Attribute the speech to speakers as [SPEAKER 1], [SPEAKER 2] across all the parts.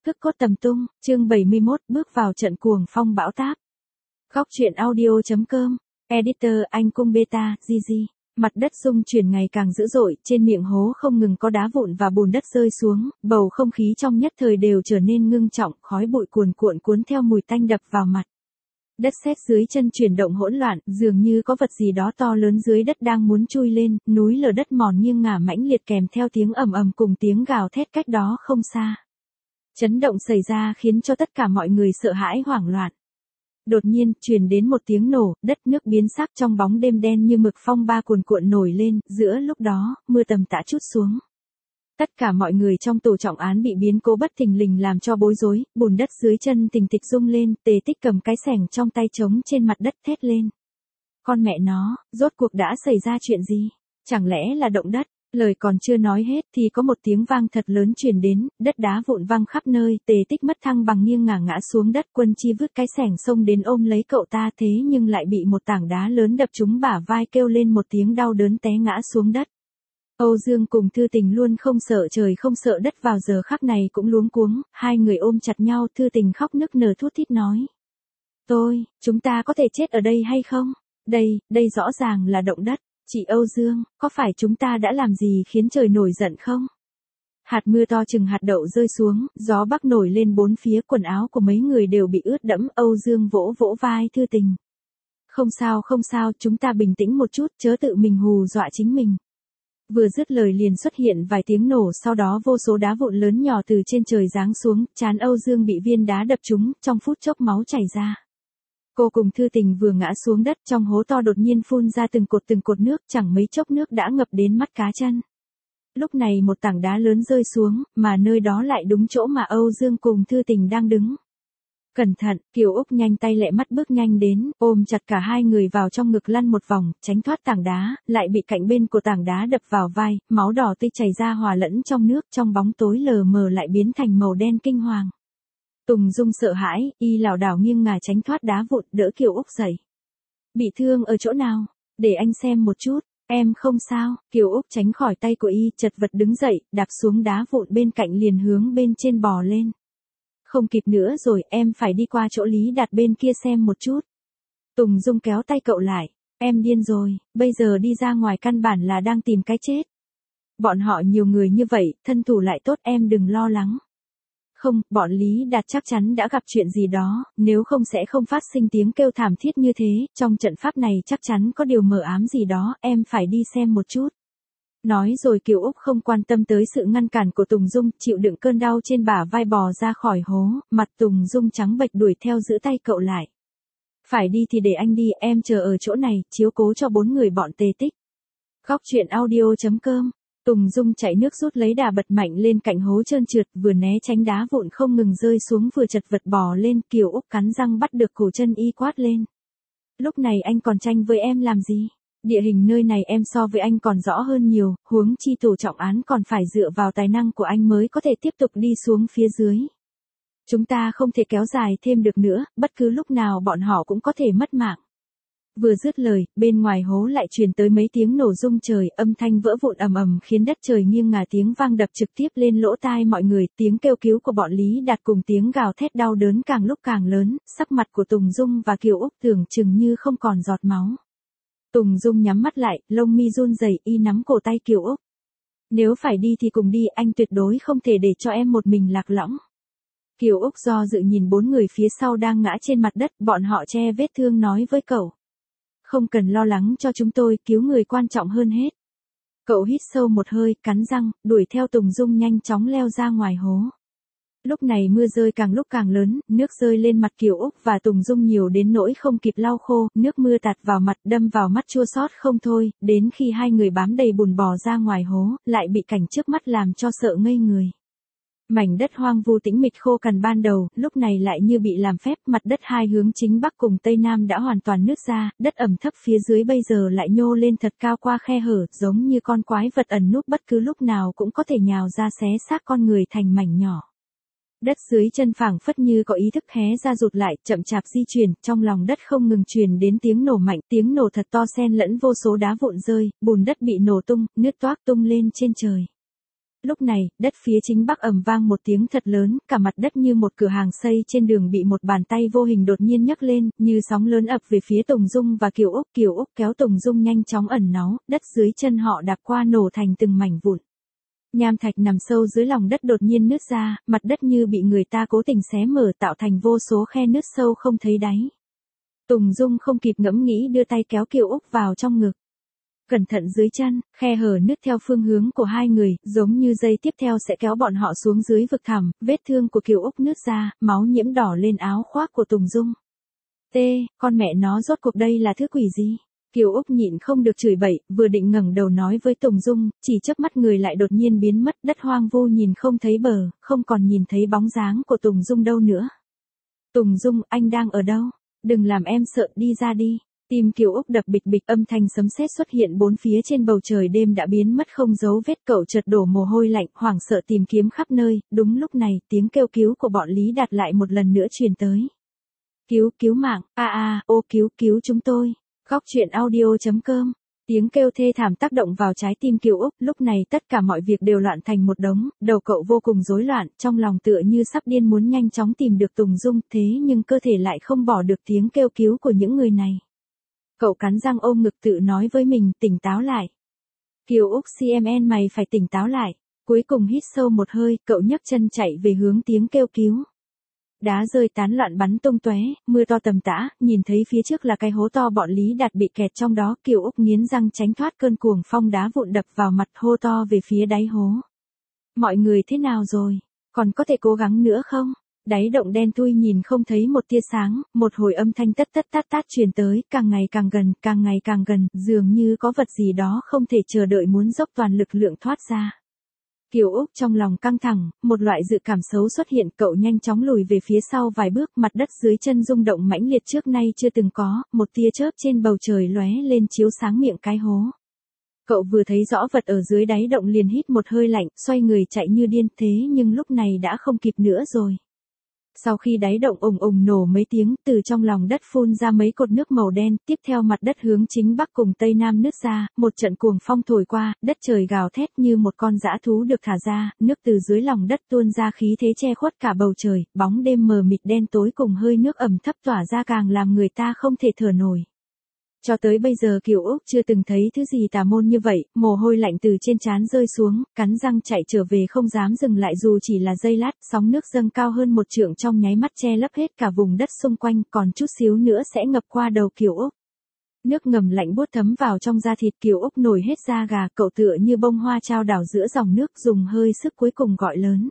[SPEAKER 1] Cước cốt tầm tung, chương 71, bước vào trận cuồng phong bão táp. Góc truyện audio.com, editor anh cung beta, GG. Mặt đất rung chuyển ngày càng dữ dội, trên miệng hố không ngừng có đá vụn và bùn đất rơi xuống, bầu không khí trong nhất thời đều trở nên ngưng trọng, khói bụi cuồn cuộn cuốn theo mùi tanh đập vào mặt. Đất sét dưới chân chuyển động hỗn loạn, dường như có vật gì đó to lớn dưới đất đang muốn chui lên, núi lở đất mòn nghiêng ngả mãnh liệt kèm theo tiếng ầm ầm cùng tiếng gào thét cách đó không xa. Chấn động xảy ra khiến cho tất cả mọi người sợ hãi hoảng loạn. Đột nhiên, truyền đến một tiếng nổ, đất nước biến sắc trong bóng đêm đen như mực, phong ba cuồn cuộn nổi lên, giữa lúc đó, mưa tầm tã trút xuống. Tất cả mọi người trong tổ trọng án bị biến cố bất thình lình làm cho bối rối, bùn đất dưới chân tình tịch rung lên, Tề Tích cầm cái xẻng trong tay trống trên mặt đất thét lên. Con mẹ nó, rốt cuộc đã xảy ra chuyện gì? Chẳng lẽ là động đất? Lời còn chưa nói hết thì có một tiếng vang thật lớn truyền đến, đất đá vụn văng khắp nơi, Tề Tích mất thăng bằng nghiêng ngả ngã xuống đất, Quân Chi vứt cái xẻng xông đến ôm lấy cậu ta, thế nhưng lại bị một tảng đá lớn đập trúng bả vai, kêu lên một tiếng đau đớn té ngã xuống đất. Âu Dương cùng Thư Tình luôn không sợ trời không sợ đất vào giờ khắc này cũng luống cuống, hai người ôm chặt nhau, Thư Tình khóc nức nở thút thít nói. Chúng ta có thể chết ở đây hay không? Đây rõ ràng là động đất. Chị Âu Dương, có phải chúng ta đã làm gì khiến trời nổi giận không? Hạt mưa to chừng hạt đậu rơi xuống, gió bắc nổi lên bốn phía, quần áo của mấy người đều bị ướt đẫm, Âu Dương vỗ vỗ vai Thư Tình. Không sao, chúng ta bình tĩnh một chút, chớ tự mình hù dọa chính mình. Vừa dứt lời liền xuất hiện vài tiếng nổ, sau đó vô số đá vụn lớn nhỏ từ trên trời giáng xuống, trán Âu Dương bị viên đá đập trúng, trong phút chốc máu chảy ra. Cô cùng Thư Tình vừa ngã xuống đất, trong hố to đột nhiên phun ra từng cột nước, chẳng mấy chốc nước đã ngập đến mắt cá chân. Lúc này một tảng đá lớn rơi xuống, mà nơi đó lại đúng chỗ mà Âu Dương cùng Thư Tình đang đứng. Cẩn thận, Kiều Úc nhanh tay lẹ mắt bước nhanh đến, ôm chặt cả hai người vào trong ngực lăn một vòng, tránh thoát tảng đá, lại bị cạnh bên của tảng đá đập vào vai, máu đỏ tươi chảy ra hòa lẫn trong nước, trong bóng tối lờ mờ lại biến thành màu đen kinh hoàng. Tùng Dung sợ hãi, y lảo đảo nghiêng ngả tránh thoát đá vụn, đỡ Kiều Úc dậy. Bị thương ở chỗ nào? Để anh xem một chút. Em không sao. Kiều Úc tránh khỏi tay của y, chật vật đứng dậy, đạp xuống đá vụn bên cạnh liền hướng bên trên bò lên. Không kịp nữa rồi, em phải đi qua chỗ Lý Đạt bên kia xem một chút. Tùng Dung kéo tay cậu lại. Em điên rồi, bây giờ đi ra ngoài căn bản là đang tìm cái chết. Bọn họ nhiều người như vậy, thân thủ lại tốt, em đừng lo lắng. Không, bọn Lý Đạt chắc chắn đã gặp chuyện gì đó, nếu không sẽ không phát sinh tiếng kêu thảm thiết như thế, trong trận pháp này chắc chắn có điều mờ ám gì đó, em phải đi xem một chút. Nói rồi Kiều Úc không quan tâm tới sự ngăn cản của Tùng Dung, chịu đựng cơn đau trên bả vai bò ra khỏi hố, mặt Tùng Dung trắng bệch đuổi theo giữ tay cậu lại. Phải đi thì để anh đi, em chờ ở chỗ này, chiếu cố cho 4 người bọn Tề Tích. Góc truyện audio.com. Tùng Dung chạy nước rút lấy đà bật mạnh lên cạnh hố trơn trượt, vừa né tránh đá vụn không ngừng rơi xuống vừa chật vật bò lên, Kiều Úc cắn răng bắt được cổ chân y quát lên. Lúc này anh còn tranh với em làm gì? Địa hình nơi này em so với anh còn rõ hơn nhiều, huống chi tổ trọng án còn phải dựa vào tài năng của anh mới có thể tiếp tục đi xuống phía dưới. Chúng ta không thể kéo dài thêm được nữa, bất cứ lúc nào bọn họ cũng có thể mất mạng. Vừa dứt lời, bên ngoài hố lại truyền tới mấy tiếng nổ rung trời, âm thanh vỡ vụn ầm ầm khiến đất trời nghiêng ngả, tiếng vang đập trực tiếp lên lỗ tai mọi người, tiếng kêu cứu của bọn Lý Đạt cùng tiếng gào thét đau đớn càng lúc càng lớn, sắc mặt của Tùng Dung và Kiều Úc tưởng chừng như không còn giọt máu. Tùng Dung nhắm mắt lại, lông mi run rẩy, y nắm cổ tay Kiều Úc. Nếu phải đi thì cùng đi, anh tuyệt đối không thể để cho em một mình lạc lõng. Kiều Úc do dự nhìn 4 người phía sau đang ngã trên mặt đất, bọn họ che vết thương nói với cậu. Không cần lo lắng cho chúng tôi, cứu người quan trọng hơn hết. Cậu hít sâu một hơi, cắn răng, đuổi theo Tùng Dung nhanh chóng leo ra ngoài hố. Lúc này mưa rơi càng lúc càng lớn, nước rơi lên mặt Kiều Úc và Tùng Dung nhiều đến nỗi không kịp lau khô, nước mưa tạt vào mặt đâm vào mắt chua xót không thôi, đến khi hai người bám đầy bùn bò ra ngoài hố, lại bị cảnh trước mắt làm cho sợ ngây người. Mảnh đất hoang vu tĩnh mịch khô cằn ban đầu, lúc này lại như bị làm phép, mặt đất hai hướng chính bắc cùng tây nam đã hoàn toàn nứt ra, đất ẩm thấp phía dưới bây giờ lại nhô lên thật cao qua khe hở, giống như con quái vật ẩn núp bất cứ lúc nào cũng có thể nhào ra xé xác con người thành mảnh nhỏ. Đất dưới chân phảng phất như có ý thức hé ra rụt lại, chậm chạp di chuyển, trong lòng đất không ngừng truyền đến tiếng nổ mạnh, tiếng nổ thật to xen lẫn vô số đá vụn rơi, bùn đất bị nổ tung, nước toác tung lên trên trời. lúc này, đất phía chính bắc ầm vang một tiếng thật lớn, cả mặt đất như một cửa hàng xây trên đường bị một bàn tay vô hình đột nhiên nhấc lên, như sóng lớn ập về phía Tùng Dung và Kiều Úc kéo Tùng Dung nhanh chóng ẩn náu, đất dưới chân họ đạp qua nổ thành từng mảnh vụn. Nham thạch nằm sâu dưới lòng đất đột nhiên nứt ra, mặt đất như bị người ta cố tình xé mở tạo thành vô số khe nứt sâu không thấy đáy. Tùng Dung không kịp ngẫm nghĩ đưa tay kéo Kiều Úc vào trong ngực. Cẩn thận dưới chân, khe hở nứt theo phương hướng của hai người, giống như dây tiếp theo sẽ kéo bọn họ xuống dưới vực thẳm, vết thương của Kiều Úc nứt ra, máu nhiễm đỏ lên áo khoác của Tùng Dung. Con mẹ nó rốt cuộc đây là thứ quỷ gì? Kiều Úc nhịn không được chửi bậy, vừa định ngẩng đầu nói với Tùng Dung, chỉ chớp mắt người lại đột nhiên biến mất, đất hoang vu nhìn không thấy bờ, không còn nhìn thấy bóng dáng của Tùng Dung đâu nữa. Tùng Dung, anh đang ở đâu? Đừng làm em sợ, đi ra đi. Tim Kiều Úc đập bịch bịch, âm thanh sấm sét xuất hiện bốn phía trên bầu trời đêm đã biến mất không dấu vết, cậu chợt đổ mồ hôi lạnh, hoảng sợ tìm kiếm khắp nơi, đúng lúc này, tiếng kêu cứu của bọn Lý Đạt lại một lần nữa truyền tới. Cứu mạng, cứu chúng tôi. Góc truyện audio.com. Tiếng kêu thê thảm tác động vào trái tim Kiều Úc, lúc này tất cả mọi việc đều loạn thành một đống, đầu cậu vô cùng rối loạn, trong lòng tựa như sắp điên muốn nhanh chóng tìm được Tùng Dung, thế nhưng cơ thể lại không bỏ được tiếng kêu cứu của những người này. Cậu cắn răng ôm ngực tự nói với mình, tỉnh táo lại. Kiều Úc CMN mày phải tỉnh táo lại. Cuối cùng hít sâu một hơi, cậu nhấc chân chạy về hướng tiếng kêu cứu. Đá rơi tán loạn bắn tung tóe, mưa to tầm tã, nhìn thấy phía trước là cái hố to bọn Lý Đạt bị kẹt trong đó, Kiều Úc nghiến răng tránh thoát cơn cuồng phong đá vụn đập vào mặt, hô to về phía đáy hố. Mọi người thế nào rồi? Còn có thể cố gắng nữa không? Đáy động đen thui nhìn không thấy một tia sáng, một hồi âm thanh tất tát truyền tới, càng ngày càng gần, dường như có vật gì đó không thể chờ đợi muốn dốc toàn lực lượng thoát ra. Kiều Úc trong lòng căng thẳng, một loại dự cảm xấu xuất hiện, cậu nhanh chóng lùi về phía sau vài bước, mặt đất dưới chân rung động mãnh liệt trước nay chưa từng có, một tia chớp trên bầu trời lóe lên chiếu sáng miệng cái hố. Cậu vừa thấy rõ vật ở dưới đáy động liền hít một hơi lạnh, xoay người chạy như điên, thế nhưng lúc này đã không kịp nữa rồi. Sau khi đáy động ùng nổ mấy tiếng, từ trong lòng đất phun ra mấy cột nước màu đen, tiếp theo mặt đất hướng chính bắc cùng tây nam nứt ra, một trận cuồng phong thổi qua, đất trời gào thét như một con dã thú được thả ra, nước từ dưới lòng đất tuôn ra khí thế che khuất cả bầu trời, bóng đêm mờ mịt đen tối cùng hơi nước ẩm thấp tỏa ra càng làm người ta không thể thở nổi. Cho tới bây giờ Kiều Úc chưa từng thấy thứ gì tà môn như vậy, mồ hôi lạnh từ trên trán rơi xuống, cắn răng chạy trở về không dám dừng lại dù chỉ là giây lát, sóng nước dâng cao hơn một trượng trong nháy mắt che lấp hết cả vùng đất xung quanh, còn chút xíu nữa sẽ ngập qua đầu Kiều Úc. Nước ngầm lạnh buốt thấm vào trong da thịt, Kiều Úc nổi hết da gà, cậu tựa như bông hoa trao đảo giữa dòng nước, dùng hơi sức cuối cùng gọi lớn.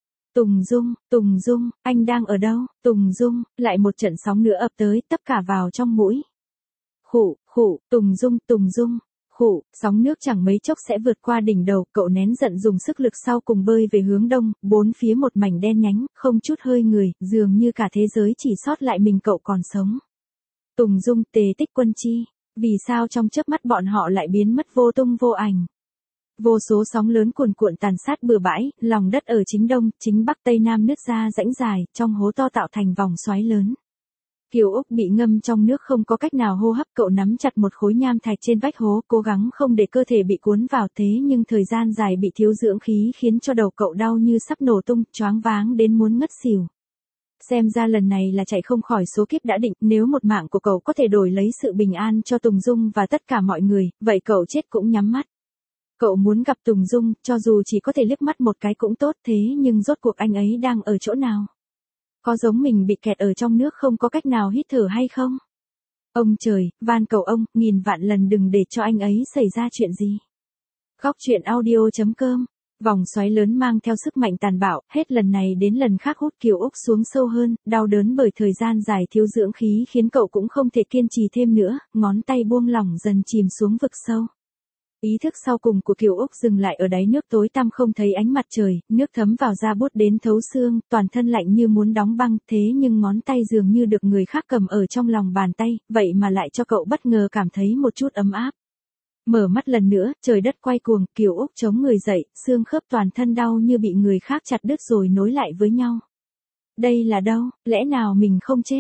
[SPEAKER 1] Tùng Dung, anh đang ở đâu? Tùng Dung, lại một trận sóng nữa ập tới, tất cả vào trong mũi. Khụ, Tùng Dung, khụ, sóng nước chẳng mấy chốc sẽ vượt qua đỉnh đầu, cậu nén giận dùng sức lực sau cùng bơi về hướng đông, bốn phía một mảnh đen nhánh, không chút hơi người, dường như cả thế giới chỉ sót lại mình cậu còn sống. Tùng Dung, Tề Tích Quân Chi, vì sao trong chớp mắt bọn họ lại biến mất vô tung vô ảnh? Vô số sóng lớn cuồn cuộn tàn sát bừa bãi, lòng đất ở chính đông, chính bắc tây nam nứt ra rãnh dài, trong hố to tạo thành vòng xoáy lớn. Kiều Úc bị ngâm trong nước không có cách nào hô hấp, cậu nắm chặt một khối nham thạch trên vách hố, cố gắng không để cơ thể bị cuốn vào, thế nhưng thời gian dài bị thiếu dưỡng khí khiến cho đầu cậu đau như sắp nổ tung, choáng váng đến muốn ngất xỉu. Xem ra lần này là chạy không khỏi số kiếp đã định, nếu một mạng của cậu có thể đổi lấy sự bình an cho Tùng Dung và tất cả mọi người, vậy cậu chết cũng nhắm mắt. Cậu muốn gặp Tùng Dung, cho dù chỉ có thể liếc mắt một cái cũng tốt, thế nhưng rốt cuộc anh ấy đang ở chỗ nào? Có giống mình bị kẹt ở trong nước không có cách nào hít thở hay không? Ông trời, van cầu ông, nghìn vạn lần đừng để cho anh ấy xảy ra chuyện gì. Góc truyện audio.com. Vòng xoáy lớn mang theo sức mạnh tàn bạo, hết lần này đến lần khác hút Kiều Úc xuống sâu hơn, đau đớn bởi thời gian dài thiếu dưỡng khí khiến cậu cũng không thể kiên trì thêm nữa, ngón tay buông lỏng dần chìm xuống vực sâu. Ý thức sau cùng của Kiều Úc dừng lại ở đáy nước tối tăm không thấy ánh mặt trời, nước thấm vào da buốt đến thấu xương, toàn thân lạnh như muốn đóng băng, thế nhưng ngón tay dường như được người khác cầm ở trong lòng bàn tay, vậy mà lại cho cậu bất ngờ cảm thấy một chút ấm áp. Mở mắt lần nữa, trời đất quay cuồng, Kiều Úc chống người dậy, xương khớp toàn thân đau như bị người khác chặt đứt rồi nối lại với nhau. Đây là đâu, lẽ nào mình không chết?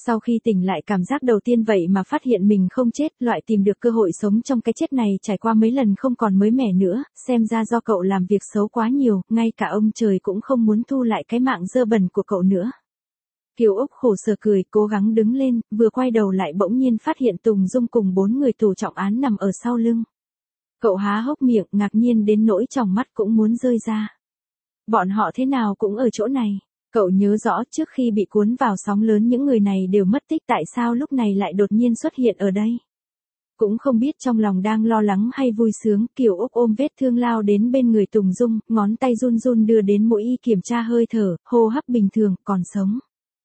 [SPEAKER 1] Sau khi tỉnh lại cảm giác đầu tiên vậy mà phát hiện mình không chết, loại tìm được cơ hội sống trong cái chết này trải qua mấy lần không còn mới mẻ nữa, xem ra do cậu làm việc xấu quá nhiều, ngay cả ông trời cũng không muốn thu lại cái mạng dơ bẩn của cậu nữa. Kiều Úc khổ sở cười, cố gắng đứng lên, vừa quay đầu lại bỗng nhiên phát hiện Tùng Dung cùng 4 người tù trọng án nằm ở sau lưng. Cậu há hốc miệng, ngạc nhiên đến nỗi tròng mắt cũng muốn rơi ra. Bọn họ thế nào cũng ở chỗ này. Cậu nhớ rõ trước khi bị cuốn vào sóng lớn những người này đều mất tích, tại sao lúc này lại đột nhiên xuất hiện ở đây. Cũng không biết trong lòng đang lo lắng hay vui sướng, Kiều Úc ôm vết thương lao đến bên người Tùng Dung, ngón tay run run đưa đến mũi y kiểm tra hơi thở, hô hấp bình thường, còn sống.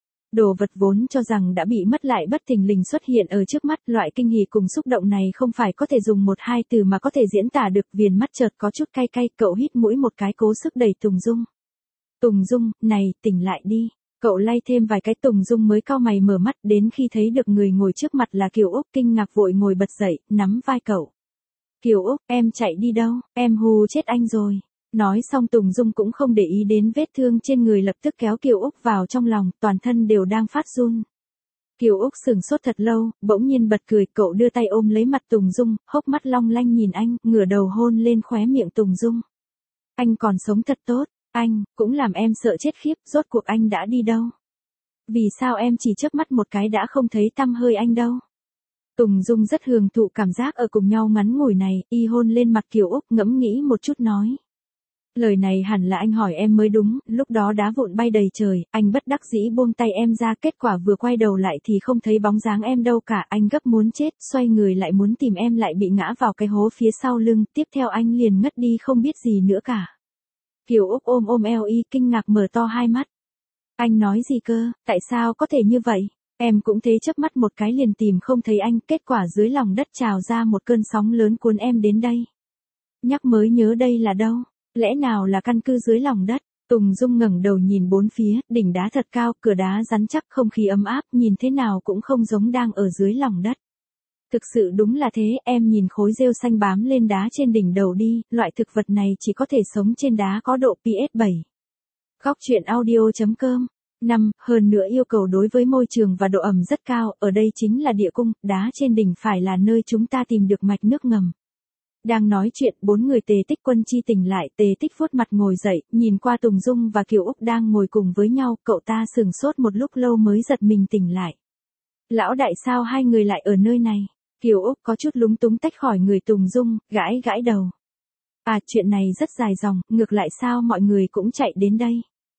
[SPEAKER 1] Đồ vật vốn cho rằng đã bị mất lại bất thình lình xuất hiện ở trước mắt, loại kinh hỉ cùng xúc động này không phải có thể dùng một hai từ mà có thể diễn tả được, viền mắt chợt có chút cay cay, cậu hít mũi một cái cố sức đẩy Tùng Dung. Tùng Dung, này, tỉnh lại đi. Cậu lay thêm vài cái, Tùng Dung mới cau mày mở mắt, đến khi thấy được người ngồi trước mặt là Kiều Úc, kinh ngạc vội ngồi bật dậy, nắm vai cậu. Kiều Úc, em chạy đi đâu, em hù chết anh rồi. Nói xong Tùng Dung cũng không để ý đến vết thương trên người, lập tức kéo Kiều Úc vào trong lòng, toàn thân đều đang phát run. Kiều Úc sửng sốt thật lâu, bỗng nhiên bật cười, cậu đưa tay ôm lấy mặt Tùng Dung, hốc mắt long lanh nhìn anh, ngửa đầu hôn lên khóe miệng Tùng Dung. Anh còn sống thật tốt, anh, cũng làm em sợ chết khiếp, rốt cuộc anh đã đi đâu? Vì sao em chỉ chớp mắt một cái đã không thấy tăm hơi anh đâu? Tùng Dung rất hưởng thụ cảm giác ở cùng nhau ngắn ngủi này, y hôn lên mặt Kiều Úc, ngẫm nghĩ một chút nói. Lời này hẳn là anh hỏi em mới đúng, lúc đó đá vụn bay đầy trời, anh bất đắc dĩ buông tay em ra, kết quả vừa quay đầu lại thì không thấy bóng dáng em đâu cả, anh gấp muốn chết, xoay người lại muốn tìm em lại bị ngã vào cái hố phía sau lưng, tiếp theo anh liền ngất đi không biết gì nữa cả. Kiều Úc ôm eo y, kinh ngạc mở to hai mắt. Anh nói gì cơ, tại sao có thể như vậy? Em cũng thế, chớp mắt một cái liền tìm không thấy anh, kết quả dưới lòng đất trào ra một cơn sóng lớn cuốn em đến đây. Nhắc mới nhớ đây là đâu? Lẽ nào là căn cứ dưới lòng đất? Tùng Dung ngẩng đầu nhìn bốn phía, đỉnh đá thật cao, cửa đá rắn chắc, không khí ấm áp, nhìn thế nào cũng không giống đang ở dưới lòng đất. Thực sự đúng là thế, em nhìn khối rêu xanh bám lên đá trên đỉnh đầu đi, loại thực vật này chỉ có thể sống trên đá có độ pH 7. Góc truyện audio.com 5. Hơn nữa yêu cầu đối với môi trường và độ ẩm rất cao, ở đây chính là địa cung, đá trên đỉnh phải là nơi chúng ta tìm được mạch nước ngầm. Đang nói chuyện, 4 người Tề Tích Quân chi tỉnh lại, Tề Tích vuốt mặt ngồi dậy, nhìn qua Tùng Dung và Kiều Úc đang ngồi cùng với nhau, cậu ta sửng sốt một lúc lâu mới giật mình tỉnh lại. Lão đại, sao hai người lại ở nơi này? Kiều Úc có chút lúng túng tách khỏi người Tùng Dung, gãi gãi đầu. À, chuyện này rất dài dòng, ngược lại sao mọi người cũng chạy đến đây?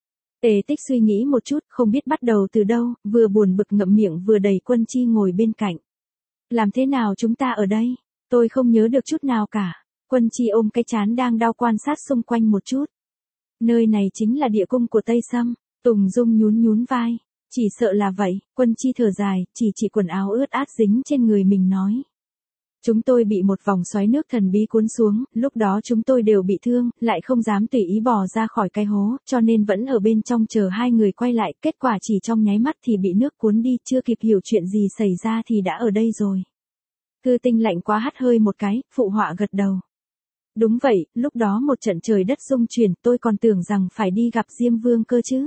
[SPEAKER 1] Tề Tích suy nghĩ một chút, không biết bắt đầu từ đâu, vừa buồn bực ngậm miệng vừa đẩy Quân Chi ngồi bên cạnh. Làm thế nào chúng ta ở đây? Tôi không nhớ được chút nào cả. Quân Chi ôm cái trán đang đau quan sát xung quanh một chút. Nơi này chính là địa cung của Tây Sâm. Tùng Dung nhún vai. Chỉ sợ là vậy, Quân Chi thở dài, chỉ quần áo ướt át dính trên người mình nói. Chúng tôi bị một vòng xoáy nước thần bí cuốn xuống, lúc đó chúng tôi đều bị thương, lại không dám tùy ý bò ra khỏi cái hố, cho nên vẫn ở bên trong chờ hai người quay lại, kết quả chỉ trong nháy mắt thì bị nước cuốn đi, chưa kịp hiểu chuyện gì xảy ra thì đã ở đây rồi. Cư Tinh lạnh quá hắt hơi một cái, phụ họa gật đầu. Đúng vậy, lúc đó một trận trời đất rung chuyển, tôi còn tưởng rằng phải đi gặp Diêm Vương cơ chứ.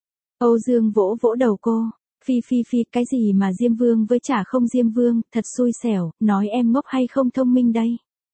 [SPEAKER 1] Âu Dương vỗ vỗ đầu cô. Phi, cái gì mà Diêm Vương với chả không Diêm Vương, thật xui xẻo, nói em ngốc hay không thông minh đây.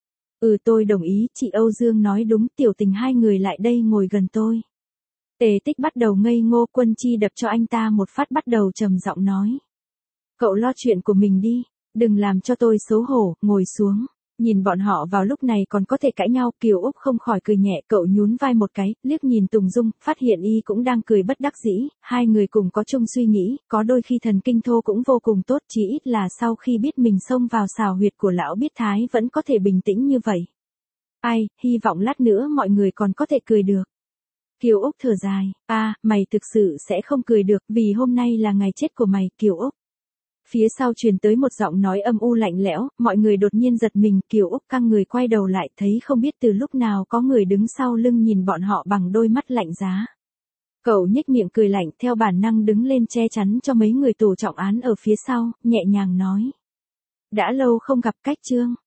[SPEAKER 1] Tôi đồng ý, chị Âu Dương nói đúng, tiểu tình hai người lại đây ngồi gần tôi. Tề Tích bắt đầu ngây ngô, Quân Chi đập cho anh ta một phát, bắt đầu trầm giọng nói. Cậu lo chuyện của mình đi, đừng làm cho tôi xấu hổ, ngồi xuống. Nhìn bọn họ vào lúc này còn có thể cãi nhau, Kiều Úc không khỏi cười nhẹ, cậu nhún vai một cái, liếc nhìn Tùng Dung, phát hiện y cũng đang cười bất đắc dĩ, hai người cùng có chung suy nghĩ, có đôi khi thần kinh thô cũng vô cùng tốt, chỉ ít là sau khi biết mình xông vào xào huyệt của lão biết thái vẫn có thể bình tĩnh như vậy. Ai, hy vọng lát nữa mọi người còn có thể cười được. Kiều Úc thở dài, mày thực sự sẽ không cười được, vì hôm nay là ngày chết của mày, Kiều Úc. Phía sau truyền tới một giọng nói âm u lạnh lẽo, mọi người đột nhiên giật mình, Kiều Úc căng người quay đầu lại, thấy không biết từ lúc nào có người đứng sau lưng nhìn bọn họ bằng đôi mắt lạnh giá. Cậu nhếch miệng cười lạnh, theo bản năng đứng lên che chắn cho mấy người tù trọng án ở phía sau, nhẹ nhàng nói. Đã lâu không gặp, Cách Trương.